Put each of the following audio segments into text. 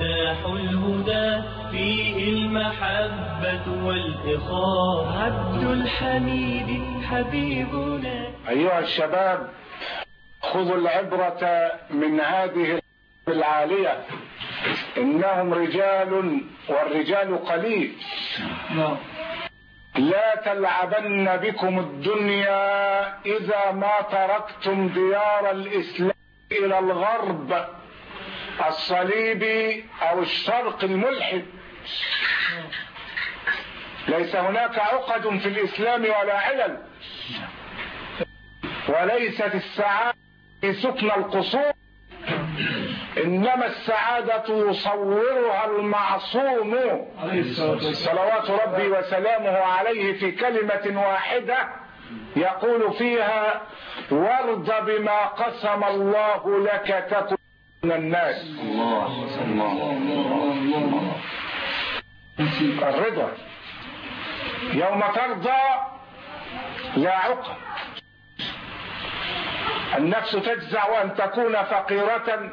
مفتاح الهدى فيه المحبة والإخاء عبد الحميد حبيبنا. أيها الشباب، خذوا العبرة من هذه العالية، إنهم رجال والرجال قليل. لا تلعبن بكم الدنيا إذا ما تركتم ديار الإسلام إلى الغرب الصليبي أو الشرق الملحد. ليس هناك عقد في الإسلام ولا علل، وليست السعادة في سكن القصور، إنما السعادة يصورها المعصوم صلوات ربي وسلامه عليه في كلمة واحدة يقول فيها: وارض بما قسم الله لك تكن من الناس. الرضا يوم ترضى لا عقد. النفس تجزع أن تكون فقيرة،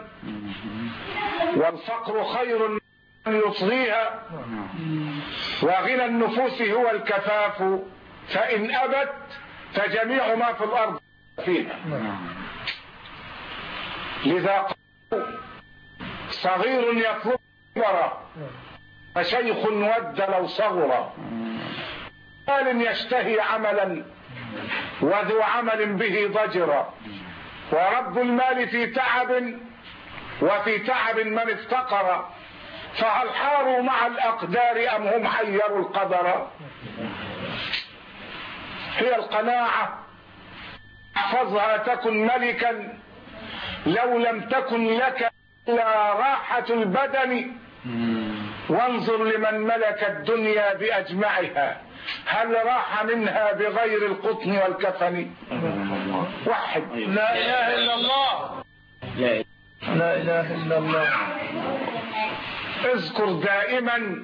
والفقر خير من يطغيها، وغنى النفوس هو الكفاف، فإن أبت فجميع ما في الأرض فيها. لذا صغير يطلب كبرا، فشيخ ود لو صغرا. مال يشتهي عملا وذو عمل به ضجرا، ورب المال في تعب وفي تعب من افتقر، فهل حاروا مع الأقدار أم هم حيروا القدر. هي القناعة، احفظها تكن ملكا، لو لم تكن لك إلا راحة البدن، وانظر لمن ملك الدنيا بأجمعها، هل راح منها بغير القطن والكفن. وحد لا إله إلا الله، لا إله إلا الله. اذكر دائما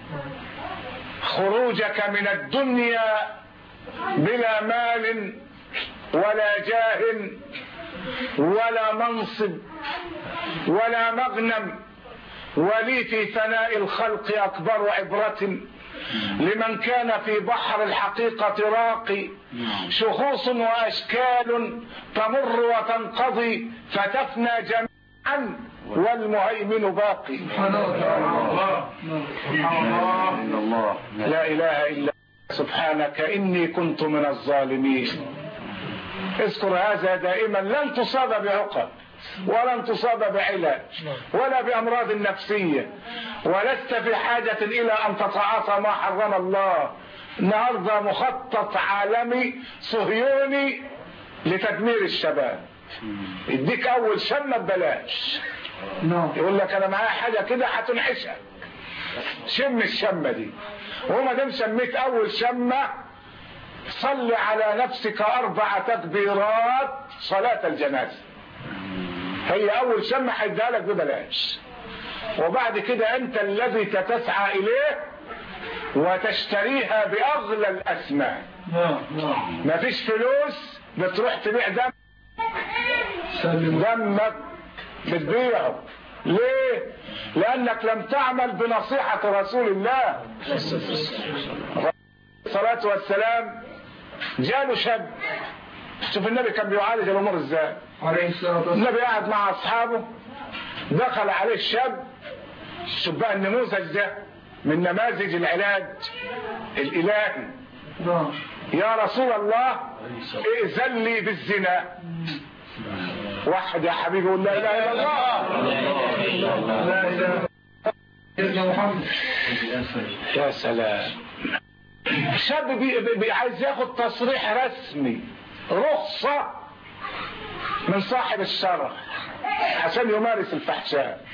خروجك من الدنيا بلا مال ولا جاه ولا منصب ولا مغنم، ولي في ثناء الخلق أكبر عبرة لمن كان في بحر الحقيقة راقي، شخوص وأشكال تمر وتنقضي فتفنى جميعا والمهيمن باقي. لا إله إلا سبحانك إني كنت من الظالمين. اذكر هذا دائما، لن تصاب بعقد ولن تصاب بعلاج ولا بأمراض نفسية، ولست في حاجة إلى أن تتعاطى ما حرم الله. النهارده مخطط عالمي صهيوني لتدمير الشباب، يديك أول شمة ببلاش، يقول لك أنا معايا حاجة كده هتنعشك، شم الشمة دي، وما دام شميت أول شمة صل على نفسك 4 تكبيرات صلاة الجنازة، هي أول شمة هيديها لك ببلاش، وبعد كده أنت الذي تسعى إليه وتشتريها بأغلى الأثمان. مفيش فلوس بتروح تبيع دمك بتبيعه. ليه؟ لأنك لم تعمل بنصيحة رسول الله الصلاة والسلام. جاله شاب، شوف النبي كان بيعالج الأمور ازاي. النبي قاعد مع أصحابه، دخل عليه الشاب، شوف بقى النموذج ده من نماذج العلاج الإلهي. يا رسول الله ائذن لي بالزنا. واحد يا حبيبي يقول لا إله إلا الله، لا إله إلا محمد. يا سلام، شاب عايز ياخد تصريح رسمي، رخصة من صاحب الشرع عشان يمارس الفحشاء.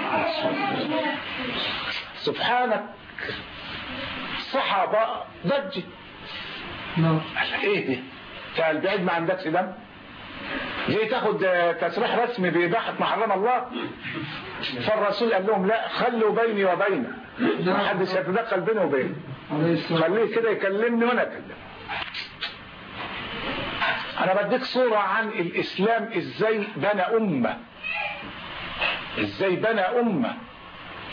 سبحانك، الصحابة ضجت. ايه دي؟ قال بعيد ما عندكش دم؟ جاي تاخد تصريح رسمي بإباحة ما حرم الله؟ فالرسول قال لهم لا، خلوا بيني وبينه، ما حدش يتدخل بيني وبينه، خليه كده يكلمني وانا اكلمه. انا بديك صورة عن الاسلام ازاي بنى امة، ازاي بنى امة.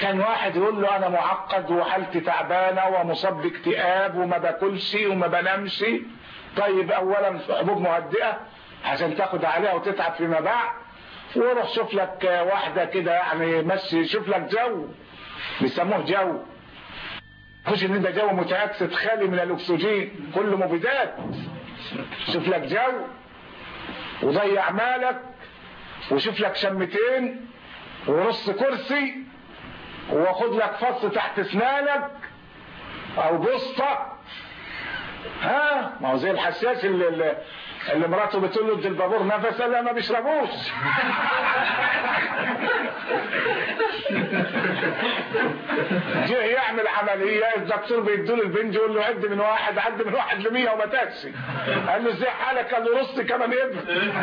كان واحد يقول له انا معقد وحالتي تعبانه ومصاب باكتئاب وما باكلش وما بنامش. طيب اولا حبوب مهدئه عشان تاخد عليها وتتعب فيما بعد، وروح شوف لك واحده كده يعني مشي، شوف لك جو بيسموه جو، خش ان ده جو متأكسد خالي من الاكسجين كله مبيدات. شوف لك جو وضيع مالك وشوف لك شمتين ورص كرسي واخد لك فص تحت اسنانك او بسطة. ها ما هو زي الحساس اللي مراته بتقول له ادي البابور نفس، لا ما بيشربوش. جه يعمل عمليه الدكتور بيديله البنج يقول له عد من واحد، عد من واحد ل100 وما تاكسي. قال له ازاي حالك؟ قال له رص كمان ابن.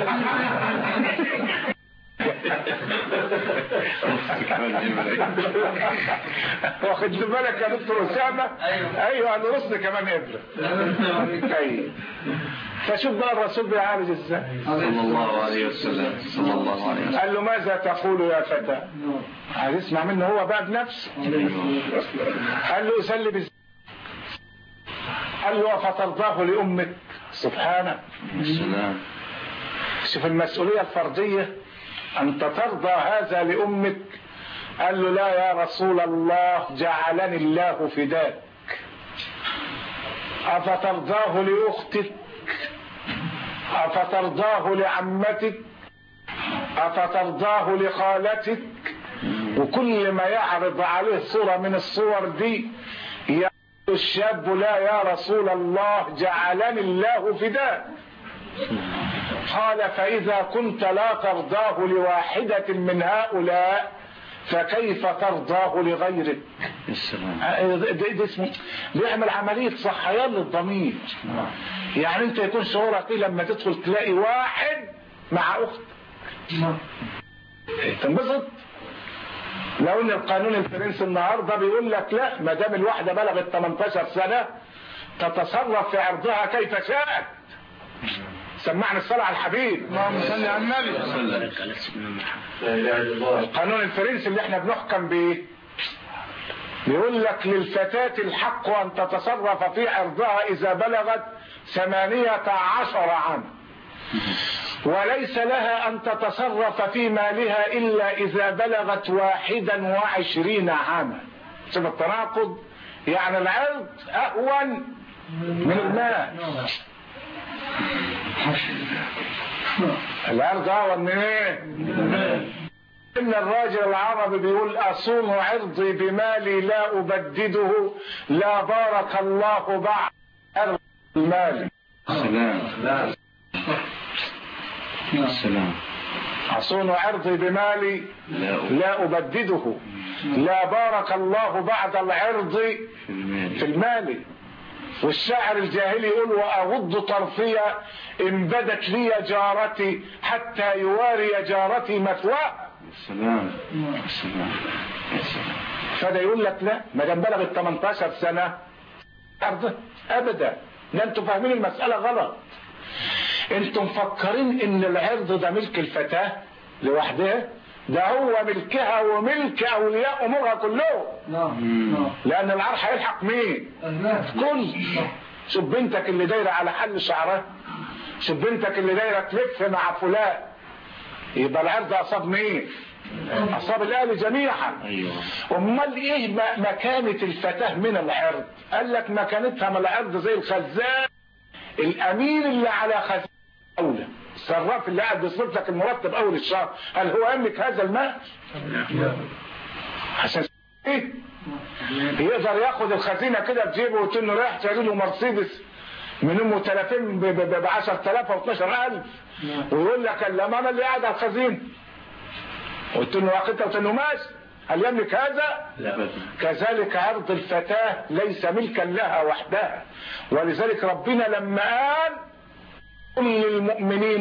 واخد بالك يا دكتور اسامه؟ ايوه قال له رص كمان ابن. ايوه فشوف بقى الرسول بيعالج ازاي صلى الله عليه وسلم. صلى الله عليه وسلم قال له ماذا تقول يا فتى؟ عايز يسمع منه هو بقى بنفسه. قال له اسلي بالزين. قال له فترضاه لامك؟ سبحانه. شوف المسؤوليه الفرديه، انت ترضى هذا لامك؟ قال له لا يا رسول الله جعلني الله فداك. افترضاه لاختك؟ افترضاه لعمتك؟ افترضاه لخالتك؟ وكل ما يعرض عليه صورة من الصور دي يقول الشاب لا يا رسول الله جعلني الله فداك. قال فإذا كنت لا ترضاه لواحدة من هؤلاء فكيف ترضاه لغيرك؟ ده اسمه بيعمل عملية صحيان للضمير. يعني انت يكون شعورك ايه لما تدخل تلاقي واحد مع اختك تنبسط؟ لو ان القانون الفرنسي النهارده بيقول لك لا، ما دام الواحده بلغت 18 سنه تتصرف في عرضها كيف شاءت. سمعنا الصلاة على الحبيب اللهم صل على النبي. القانون الفرنسي اللي احنا بنحكم بيه بيقول لك للفتاة الحق ان تتصرف في عرضها اذا بلغت 18 عاما، وليس لها ان تتصرف في مالها الا اذا بلغت 21 عاما. شوف التناقض، يعني العرض اهون من المال. العرض اهون من ايه؟ ان الراجل العربي بيقول اصون عرضي بمالي لا ابدده، لا بارك الله بعد عرض المال. السلام. اصون عرضي بمالي لا ابدده، لا بارك الله بعد العرض في المال. والشاعر الجاهلي يقول واغض طرفي ان بدت لي جارتي حتى يواري جارتي مثواها. السلام. السلام. فده يقول لك لا، ما دام بلغت 18 سنه عرض ابدا. ده انتوا فاهمين المساله غلط. انتم مفكرين ان العرض ده ملك الفتاه لوحدها، ده هو ملكها وملك اولياء امورها كلهم. لان العار هيلحق مين؟ كل. شوف بنتك اللي دايره على حل شعرها، شوف بنتك اللي دايره تلف مع فلان، يبقى العرض اصاب مين؟ اصاب الاهل جميعا. امال ايه مكانه الفتاه من العرض؟ قال لك مكانتها من العرض زي الخزان الامين اللي على خزان الدوله، الصراف اللي قاعد بيصرف لك المرتب اول الشهر، هل هو يملك هذا المال؟ عشان ايه؟ يقدر ياخد الخزينه كده بجيبه وتقول له رايح تشتري له مرسيدس من ام 30 ب 10,000 و 12,000 ويقول لك لا انا اللي قاعد على الخزينه. قلت له واخدها قلت له ماشي، هل يملك هذا؟ لا. كذلك عرض الفتاه ليس ملكا لها وحدها، ولذلك ربنا لما قال قل للمؤمنين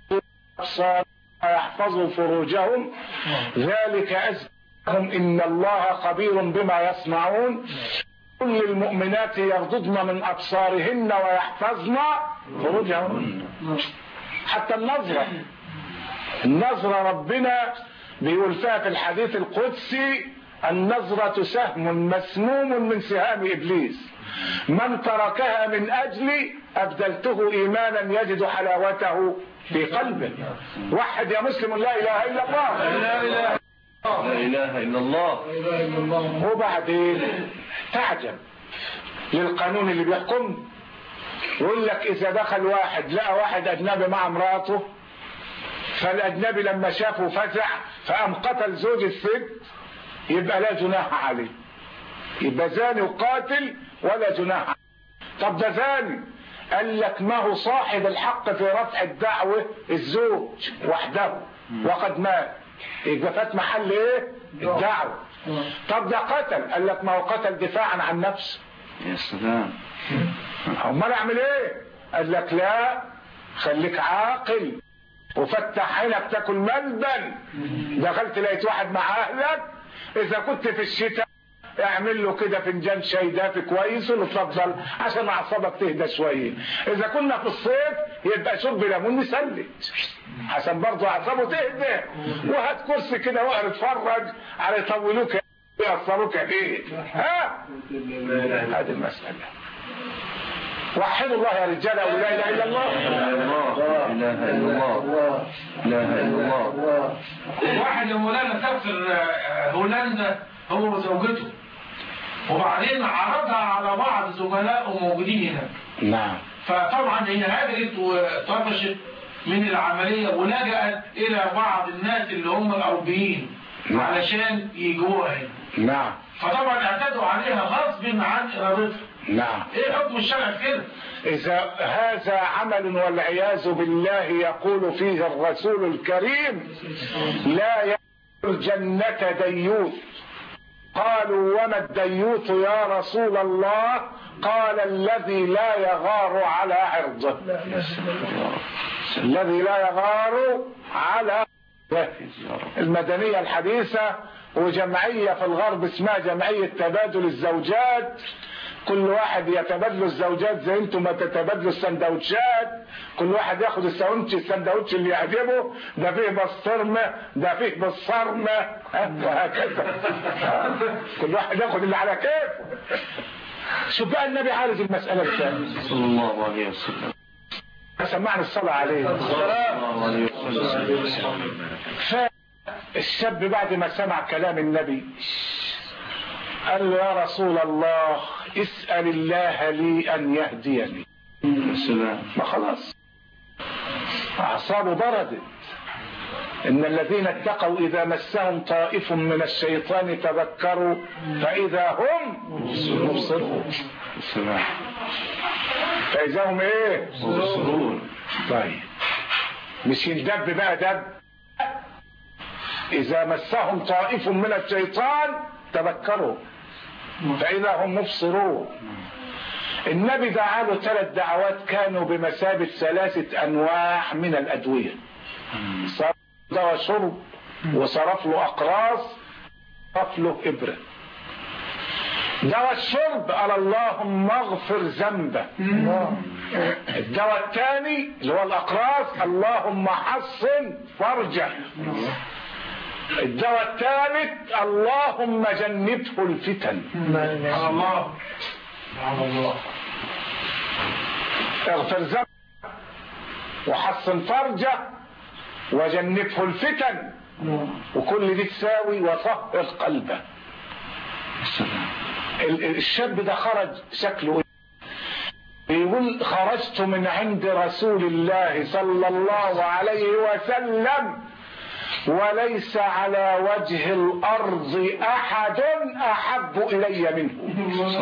يحفظوا فروجهم ذلك أزكى لهم إن الله خبير بما يصنعون. قل للمؤمنات يغضضن من أبصارهن ويحفظن فروجهن. حتى النظرة ربنا بيقول فيها في الحديث القدسي النظرة سهم مسموم من سهام إبليس، من تركها من أجلي أبدلته إيمانا يجد حلاوته في قلبه. وحد يا مسلم لا إله إلا الله. لا إله إلا الله. وبعدين تعجب للقانون اللي بيحكم، يقول لك إذا دخل واحد لقى واحد أجنبي مع مراته، فالأجنبي لما شافه فزع فقام قتل زوج الست، يبقى لا جناح عليه، يبقى زاني وقاتل ولا جناح عليه. طب ده زاني، قال لك ما هو صاحب الحق في رفع الدعوة الزوج وحده وقد مات، يبقى فات محل ايه؟ الدعوة. طب ده قتل، قال لك ما هو قتل دفاعا عن نفسه. يا سلام. امال اعمل ايه؟ قال لك لا، خليك عاقل وفتح عينك تاكل ملبن. دخلت لقيت واحد مع اهلك، اذا كنت في الشتاء اعمل له كده فنجان شاي دافي كويس وتفضل عشان اعصابك تهدى شويه. اذا كنا في الصيف يبقى شرب ليمون مسلي عشان برضه اعصابه تهدى، وهات كرسي كده واقعد اتفرج على يطولوك يقصروك ايه. ها هذه المساله. وحدوا الله يا رجاله ولا اله الا الله. لا إله إلا الله. لا إله إلا الله. واحد يا مولانا سافر هولندا هو وزوجته، وبعدين عرضها على بعض زملائه موجودين هنا. نعم. فطبعا هي هاجرت وطفشت من العمليه ولجأت الى بعض الناس اللي هم الاوروبيين علشان يجوها هنا. نعم. فطبعا اعتدوا عليها غصب عن ارادتها. نعم. ايه حكم الشرع في كده؟ إذا هذا عمل والعياذ بالله يقول فيه الرسول الكريم لا يدخل الجنة ديوث. قالوا وما الديوث يا رسول الله؟ قال الذي لا يغار على عرضه. الذي لا يغار على المدنية الحديثة وجمعية في الغرب اسمها جمعية تبادل الزوجات، كل واحد يتبادلوا الزوجات زي انتم ما تتبادلوا السندوتشات، كل واحد ياخد السندوتش اللي يعجبه، ده فيه بسطرمه، ده فيه بالصرمه، وهكذا. كل واحد ياخد اللي على كيفه. شوف بقى النبي عالج المسألة الثانية صلى الله عليه وسلم. سمعنا الصلاة عليه. فالشاب بعد ما سمع كلام النبي قال له يا رسول الله اسأل الله لي أن يهديني. ما خلاص أعصابه بردت. إن الذين اتقوا إذا مسهم طائف من الشيطان تذكروا فإذا هم مبصرون. فإذا هم إيه؟ مبصرون. طيب مش يندب بقى دب. إذا مسهم طائف من الشيطان تذكروا فإذا هم مبصرون. النبي دعا له 3 دعوات كانوا بمثابة 3 أنواع من الأدوية. صرف دواء شرب، وصرف له أقراص، صرف له إبرة. دواء الشرب قال اللهم اغفر ذنبه. الدواء الثاني اللي هو الأقراص اللهم حصن فرجه. الدواء الثالث اللهم جنبه الفتن. الله اغفر ذنبه وحصن فرجه وجنبه الفتن، وكل دي تساوي وطهر قلبه. الشاب ده خرج شكله يقول خرجت من عند رسول الله صلى الله عليه وسلم وليس على وجه الأرض أحد أحب إلي منه.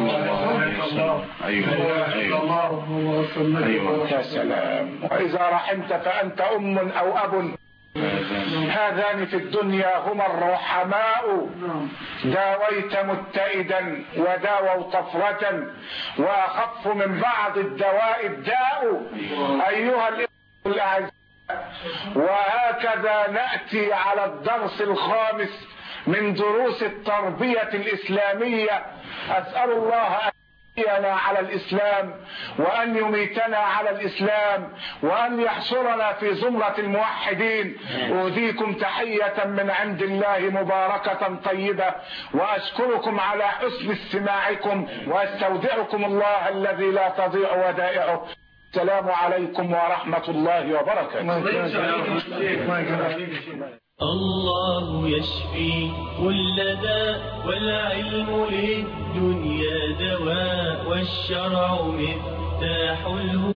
أيوة يا سلام. وإذا رحمت فأنت أم أو أب، هذان في الدنيا هما الرحماء. داويت متئدا وداووا طفرة وأخف من بعض الدواء الداء. أيها الأعزاء، وهكذا نأتي على الدرس الخامس من دروس التربية الإسلامية. أسأل الله أن على الإسلام، وأن يميتنا على الإسلام، وأن يحشرنا في زمرة الموحدين. أهديكم تحية من عند الله مباركة طيبة، وأشكركم على حسن استماعكم، وأستودعكم الله الذي لا تضيع ودائعه. السلام عليكم ورحمة الله وبركاته. الله يشفي كل داء، والعلم للدنيا دواء، والشرع مفتاح الهدى.